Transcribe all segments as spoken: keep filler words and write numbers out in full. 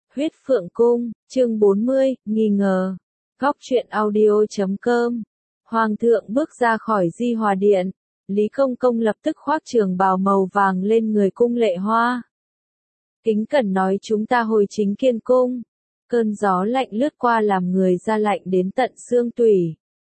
Huyết Phượng Cung, chương bốn mươi, nghi ngờ. Góc truyện audio chấm com. Hoàng thượng bước ra khỏi Di Hòa Điện. Lý Công Công lập tức khoác trường bào màu vàng lên người Cung Lệ Hoa. Kính cẩn nói chúng ta hồi chính Kiên Cung. Cơn gió lạnh lướt qua làm người ra lạnh đến tận xương tủy.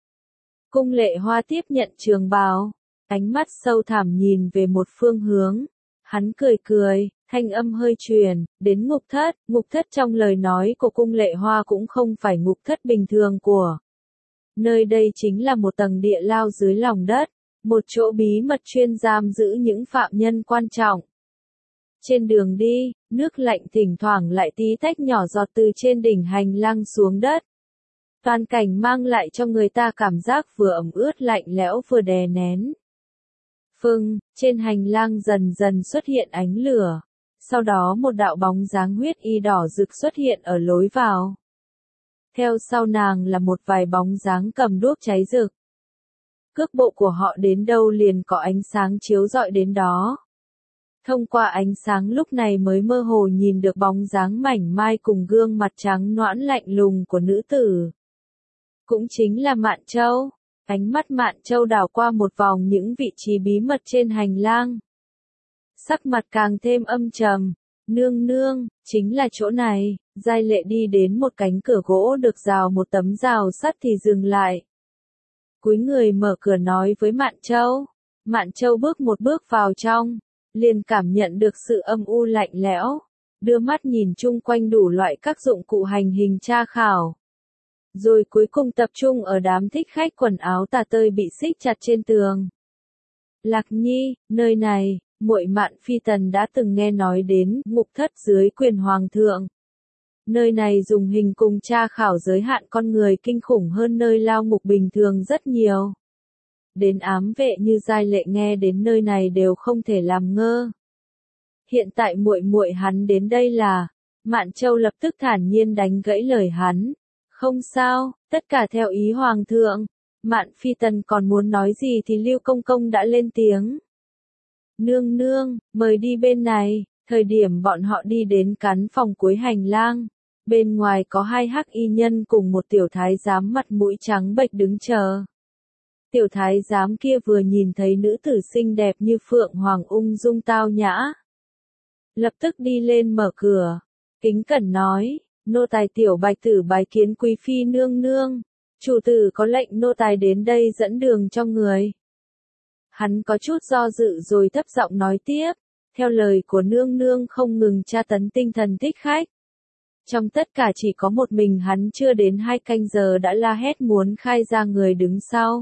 Cung Lệ Hoa tiếp nhận trường bào, ánh mắt sâu thẳm nhìn về một phương hướng. Hắn cười cười, thanh âm hơi truyền, đến ngục thất. Ngục thất trong lời nói của Cung Lệ Hoa cũng không phải ngục thất bình thường của. Nơi đây chính là một tầng địa lao dưới lòng đất, một chỗ bí mật chuyên giam giữ những phạm nhân quan trọng. Trên đường đi, nước lạnh thỉnh thoảng lại tí tách nhỏ giọt từ trên đỉnh hành lang xuống đất. Toàn cảnh mang lại cho người ta cảm giác vừa ẩm ướt lạnh lẽo vừa đè nén. Phưng, trên hành lang dần dần xuất hiện ánh lửa. Sau đó một đạo bóng dáng huyết y đỏ rực xuất hiện ở lối vào. Theo sau nàng là một vài bóng dáng cầm đuốc cháy rực. Cước bộ của họ đến đâu liền có ánh sáng chiếu rọi đến đó. Thông qua ánh sáng lúc này mới mơ hồ nhìn được bóng dáng mảnh mai cùng gương mặt trắng nõn lạnh lùng của nữ tử. Cũng chính là Mạn Châu. Ánh mắt Mạn Châu đảo qua một vòng những vị trí bí mật trên hành lang. Sắc mặt càng thêm âm trầm. Nương nương, chính là chỗ này. Giai Lệ đi đến một cánh cửa gỗ được rào một tấm rào sắt thì dừng lại. Cúi người mở cửa nói với Mạn Châu. Mạn Châu bước một bước vào trong, liền cảm nhận được sự âm u lạnh lẽo. Đưa mắt nhìn chung quanh đủ loại các dụng cụ hành hình tra khảo. Rồi cuối cùng tập trung ở đám thích khách quần áo tà tơi bị xích chặt trên tường. Lạc Nhi, nơi này, muội Mạn Phi Tần đã từng nghe nói đến ngục thất dưới quyền hoàng thượng. Nơi này dùng hình cùng tra khảo giới hạn con người kinh khủng hơn nơi lao ngục bình thường rất nhiều. Đến ám vệ như Giai Lệ nghe đến nơi này đều không thể làm ngơ. Hiện tại muội muội hắn đến đây là, Mạn Châu lập tức thản nhiên đánh gãy lời hắn. Không sao, tất cả theo ý hoàng thượng. Mạn Phi Tần còn muốn nói gì thì Lưu Công Công đã lên tiếng. Nương nương, mời đi bên này. Thời điểm bọn họ đi đến cắn phòng cuối hành lang. Bên ngoài có hai hắc y nhân cùng một tiểu thái giám mặt mũi trắng bệch đứng chờ. Tiểu thái giám kia vừa nhìn thấy nữ tử xinh đẹp như phượng hoàng ung dung tao nhã. Lập tức đi lên mở cửa. Kính cẩn nói. Nô tài tiểu bạch tử bái kiến quý phi nương nương. Chủ tử có lệnh nô tài đến đây dẫn đường cho người. Hắn có chút do dự rồi thấp giọng nói tiếp. Theo lời của nương nương không ngừng tra tấn tinh thần thích khách. Trong tất cả chỉ có một mình hắn chưa đến hai canh giờ đã la hét muốn khai ra người đứng sau.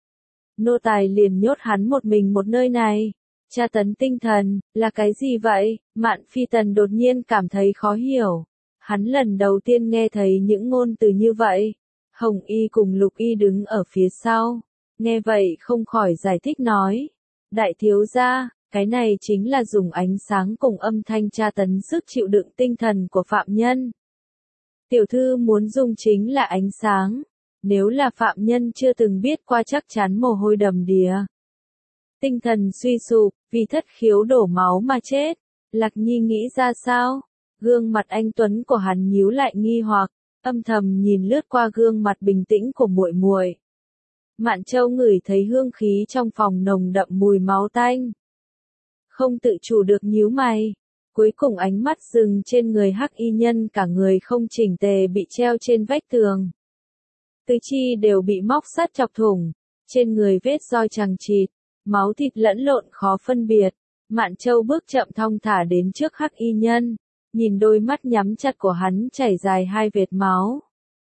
Nô tài liền nhốt hắn một mình một nơi này. Tra tấn tinh thần, là cái gì vậy? Mạn Phi Tần đột nhiên cảm thấy khó hiểu. Hắn lần đầu tiên nghe thấy những ngôn từ như vậy. Hồng Y cùng Lục Y đứng ở phía sau. Nghe vậy không khỏi giải thích nói. Đại thiếu gia, cái này chính là dùng ánh sáng cùng âm thanh tra tấn sức chịu đựng tinh thần của phạm nhân. Tiểu thư muốn dùng chính là ánh sáng. Nếu là phạm nhân chưa từng biết qua chắc chắn mồ hôi đầm đìa. Tinh thần suy sụp, vì thất khiếu đổ máu mà chết. Lạc Nhi nghĩ ra sao? Gương mặt anh tuấn của hắn nhíu lại nghi hoặc, âm thầm nhìn lướt qua gương mặt bình tĩnh của muội muội. Mạn Châu ngửi thấy hương khí trong phòng nồng đậm mùi máu tanh. Không tự chủ được nhíu mày. Cuối cùng ánh mắt dừng trên người hắc y nhân cả người không chỉnh tề bị treo trên vách tường. Tứ chi đều bị móc sắt chọc thủng. Trên người vết roi chằng chịt, máu thịt lẫn lộn khó phân biệt. Mạn Châu bước chậm thong thả đến trước hắc y nhân. Nhìn đôi mắt nhắm chặt của hắn chảy dài hai vệt máu.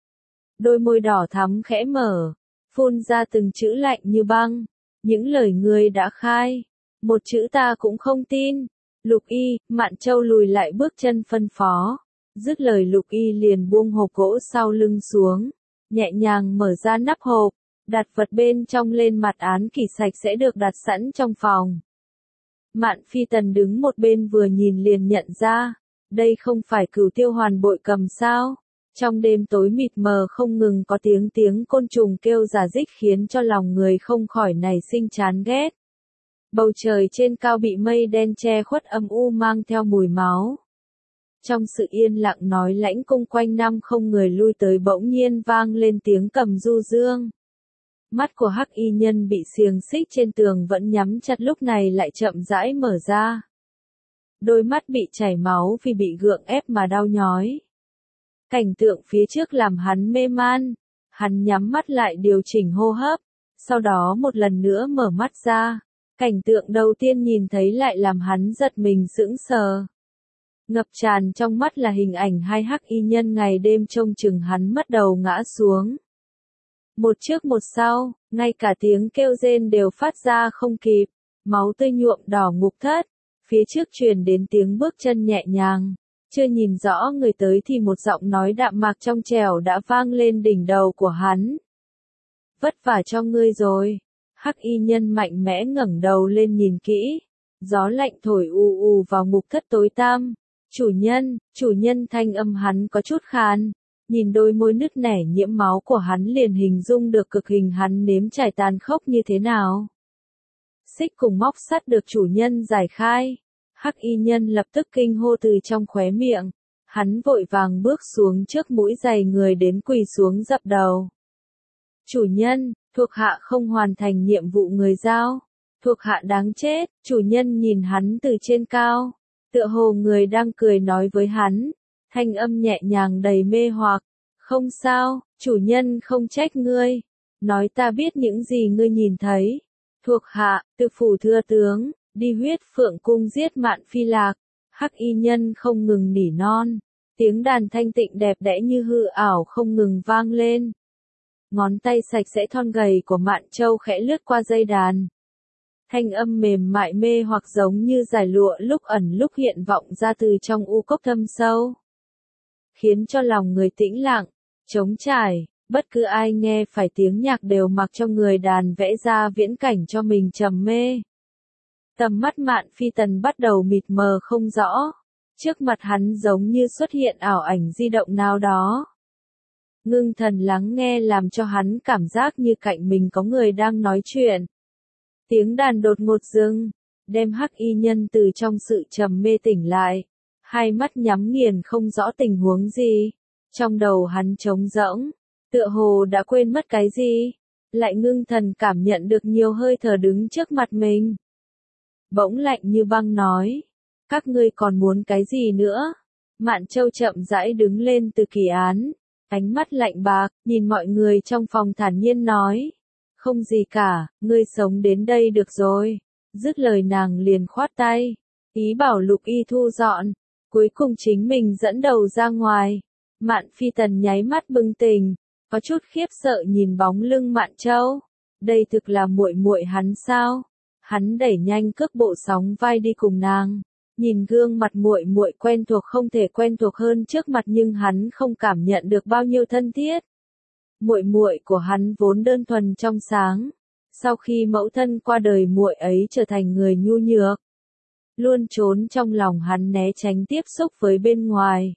Đôi môi đỏ thắm khẽ mở, phun ra từng chữ lạnh như băng. Những lời ngươi đã khai, một chữ ta cũng không tin. Lục Y, Mạn Châu lùi lại bước chân phân phó. Dứt lời Lục Y liền buông hộp gỗ sau lưng xuống. Nhẹ nhàng mở ra nắp hộp, đặt vật bên trong lên mặt án kỷ sạch sẽ được đặt sẵn trong phòng. Mạn Phi Tần đứng một bên vừa nhìn liền nhận ra. Đây không phải Cửu Tiêu Hoàn bội cầm sao? Trong đêm tối mịt mờ không ngừng có tiếng tiếng côn trùng kêu rả rích khiến cho lòng người không khỏi nảy sinh chán ghét. Bầu trời trên cao bị mây đen che khuất âm u mang theo mùi máu. Trong sự yên lặng nói lãnh cung quanh năm không người lui tới bỗng nhiên vang lên tiếng cầm du dương. Mắt của hắc y nhân bị xiềng xích trên tường vẫn nhắm chặt lúc này lại chậm rãi mở ra. Đôi mắt bị chảy máu vì bị gượng ép mà đau nhói. Cảnh tượng phía trước làm hắn mê man. Hắn nhắm mắt lại điều chỉnh hô hấp. Sau đó một lần nữa mở mắt ra. Cảnh tượng đầu tiên nhìn thấy lại làm hắn giật mình sững sờ. Ngập tràn trong mắt là hình ảnh hai hắc y nhân ngày đêm trông chừng hắn mất đầu ngã xuống. Một trước một sau, ngay cả tiếng kêu rên đều phát ra không kịp. Máu tươi nhuộm đỏ ngục thất. Phía trước truyền đến tiếng bước chân nhẹ nhàng. Chưa nhìn rõ người tới thì một giọng nói đạm mạc trong trẻo đã vang lên đỉnh đầu của hắn. Vất vả cho ngươi rồi. Hắc y nhân mạnh mẽ ngẩng đầu lên nhìn kỹ. Gió lạnh thổi ù ù vào ngục thất tối tăm. Chủ nhân, chủ nhân thanh âm hắn có chút khàn. Nhìn đôi môi nứt nẻ nhiễm máu của hắn liền hình dung được cực hình hắn nếm trải tàn khốc như thế nào. Xích cùng móc sắt được chủ nhân giải khai. Hắc y nhân lập tức kinh hô từ trong khóe miệng. Hắn vội vàng bước xuống trước mũi giày người đến quỳ xuống dập đầu. Chủ nhân, thuộc hạ không hoàn thành nhiệm vụ người giao. Thuộc hạ đáng chết, chủ nhân nhìn hắn từ trên cao. Tựa hồ người đang cười nói với hắn. Thanh âm nhẹ nhàng đầy mê hoặc. Không sao, chủ nhân không trách ngươi. Nói ta biết những gì ngươi nhìn thấy. Thuộc hạ, từ phủ thưa tướng, đi huyết phượng cung giết Mạn Phi Lạc. Hắc y nhân không ngừng nỉ non. Tiếng đàn thanh tịnh đẹp đẽ như hư ảo không ngừng vang lên. Ngón tay sạch sẽ thon gầy của Mạn Châu khẽ lướt qua dây đàn. Thanh âm mềm mại mê hoặc giống như dải lụa lúc ẩn lúc hiện vọng ra từ trong u cốc thâm sâu. Khiến cho lòng người tĩnh lặng, trống trải, bất cứ ai nghe phải tiếng nhạc đều mặc cho người đàn vẽ ra viễn cảnh cho mình trầm mê. Tầm mắt Mạn Phi Tần bắt đầu mịt mờ không rõ. Trước mặt hắn giống như xuất hiện ảo ảnh di động nào đó. Ngưng thần lắng nghe làm cho hắn cảm giác như cạnh mình có người đang nói chuyện. Tiếng đàn đột ngột dừng, đem hắc y nhân từ trong sự trầm mê tỉnh lại. Hai mắt nhắm nghiền không rõ tình huống gì. Trong đầu hắn trống rỗng, tựa hồ đã quên mất cái gì. Lại ngưng thần cảm nhận được nhiều hơi thở đứng trước mặt mình. Bỗng lạnh như băng nói. Các ngươi còn muốn cái gì nữa? Mạn Châu chậm rãi đứng lên từ kỳ án. Ánh mắt lạnh bạc, nhìn mọi người trong phòng thản nhiên nói. Không gì cả, ngươi sống đến đây được rồi. Dứt lời nàng liền khoát tay. Ý bảo Lục Y thu dọn. Cuối cùng chính mình dẫn đầu ra ngoài. Mạn Phi Tần nháy mắt bừng tỉnh. Có chút khiếp sợ nhìn bóng lưng Mạn Châu. Đây thực là muội muội hắn sao? Hắn đẩy nhanh cước bộ sóng vai đi cùng nàng. Nhìn gương mặt muội muội quen thuộc không thể quen thuộc hơn trước mặt nhưng hắn không cảm nhận được bao nhiêu thân thiết. Muội muội của hắn vốn đơn thuần trong sáng, sau khi mẫu thân qua đời muội ấy trở thành người nhu nhược, luôn trốn trong lòng hắn né tránh tiếp xúc với bên ngoài.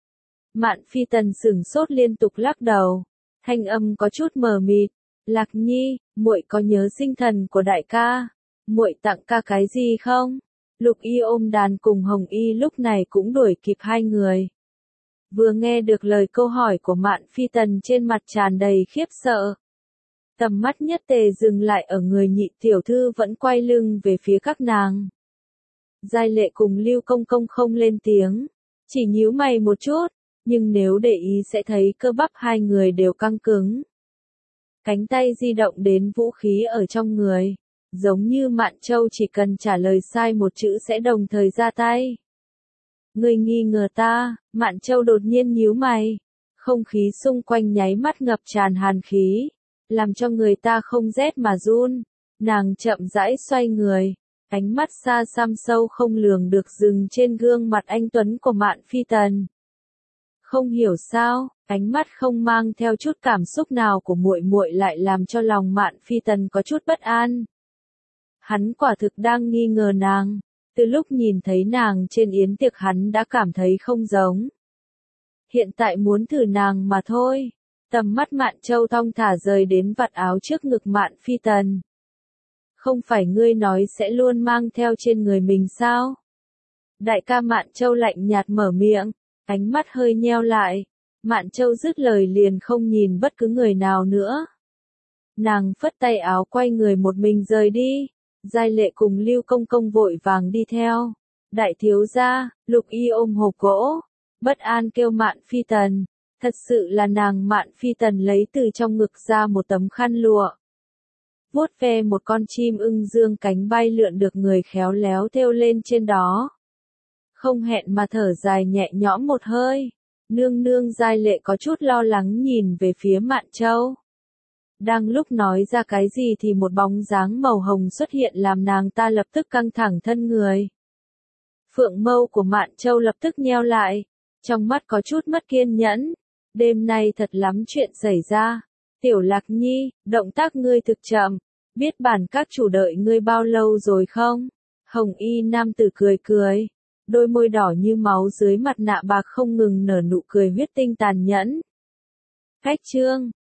Mạn Phi Tần sửng sốt liên tục lắc đầu, thanh âm có chút mờ mịt, "Lạc Nhi, muội có nhớ sinh thần của đại ca? Muội tặng ca cái gì không?" Lục Y ôm đàn cùng Hồng Y lúc này cũng đuổi kịp hai người. Vừa nghe được lời câu hỏi của Mạn Phi Tần trên mặt tràn đầy khiếp sợ. Tầm mắt nhất tề dừng lại ở người nhị tiểu thư vẫn quay lưng về phía các nàng. Giai Lệ cùng Lưu Công Công không lên tiếng, chỉ nhíu mày một chút, nhưng nếu để ý sẽ thấy cơ bắp hai người đều căng cứng. Cánh tay di động đến vũ khí ở trong người. Giống như Mạn Châu chỉ cần trả lời sai một chữ sẽ đồng thời ra tay. Ngươi nghi ngờ ta, Mạn Châu đột nhiên nhíu mày. Không khí xung quanh nháy mắt ngập tràn hàn khí. Làm cho người ta không rét mà run. Nàng chậm rãi xoay người. Ánh mắt xa xăm sâu không lường được dừng trên gương mặt anh tuấn của Mạn Phi Tần. Không hiểu sao, ánh mắt không mang theo chút cảm xúc nào của muội muội lại làm cho lòng Mạn Phi Tần có chút bất an. Hắn quả thực đang nghi ngờ nàng. Từ lúc nhìn thấy nàng trên yến tiệc hắn đã cảm thấy không giống. Hiện tại muốn thử nàng mà thôi. Tầm mắt Mạn Châu thong thả rời đến vạt áo trước ngực Mạn Phi Tần. Không phải ngươi nói sẽ luôn mang theo trên người mình sao? Đại ca Mạn Châu lạnh nhạt mở miệng, ánh mắt hơi nheo lại. Mạn Châu dứt lời liền không nhìn bất cứ người nào nữa. Nàng phất tay áo quay người một mình rời đi. Giai Lệ cùng Lưu Công Công vội vàng đi theo. Đại thiếu gia, Lục Y ôm hộp gỗ, bất an kêu Mạn Phi Tần. Thật sự là nàng. Mạn Phi Tần lấy từ trong ngực ra một tấm khăn lụa. Vuốt ve một con chim ưng dương cánh bay lượn được người khéo léo thêu lên trên đó. Không hẹn mà thở dài nhẹ nhõm một hơi. Nương nương. Giai Lệ có chút lo lắng nhìn về phía Mạn Châu. Đang lúc nói ra cái gì thì một bóng dáng màu hồng xuất hiện làm nàng ta lập tức căng thẳng thân người. Phượng mâu của Mạn Châu lập tức nheo lại, trong mắt có chút mất kiên nhẫn. Đêm nay thật lắm chuyện xảy ra. Tiểu Lạc Nhi, động tác ngươi thực chậm, biết bản các chủ đợi ngươi bao lâu rồi không? Hồng y nam tử cười cười, đôi môi đỏ như máu dưới mặt nạ bạc không ngừng nở nụ cười huyết tinh tàn nhẫn. Khách trương,